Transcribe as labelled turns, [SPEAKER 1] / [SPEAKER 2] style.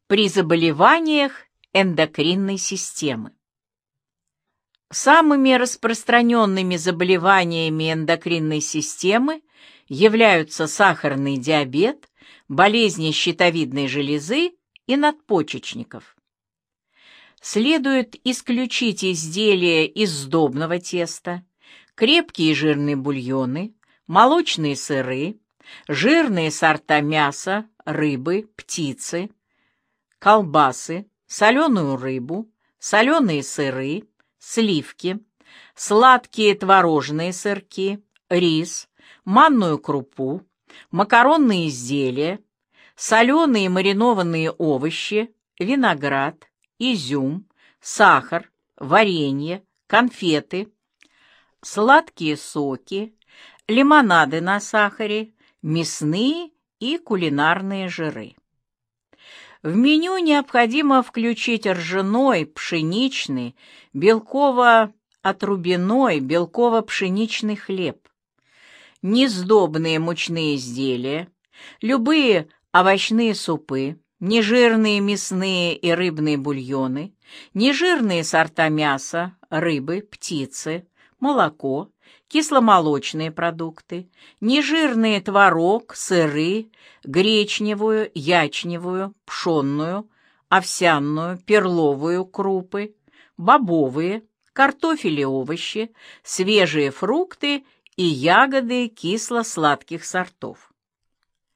[SPEAKER 1] при заболеваниях эндокринной системы. Самыми распространенными заболеваниями эндокринной системы являются сахарный диабет, болезни щитовидной железы и надпочечников. Следует исключить изделия из сдобного теста, крепкие и жирные бульоны, молочные сыры, жирные сорта мяса, рыбы, птицы, колбасы, соленую рыбу, соленые сыры, сливки, сладкие творожные сырки, рис, манную крупу, макаронные изделия, соленые маринованные овощи, виноград, изюм, сахар, варенье, конфеты, сладкие соки, лимонады на сахаре, мясные и кулинарные жиры. В меню необходимо включить ржаной, пшеничный, белково-отрубяной, белково-пшеничный хлеб, несдобные мучные изделия, любые овощные супы, нежирные мясные и рыбные бульоны, нежирные сорта мяса, рыбы, птицы, молоко, кисломолочные продукты, нежирный творог, сыры, гречневую, ячневую, пшенную, овсяную, перловую крупы, бобовые, картофель и овощи, свежие фрукты и ягоды кисло-сладких сортов.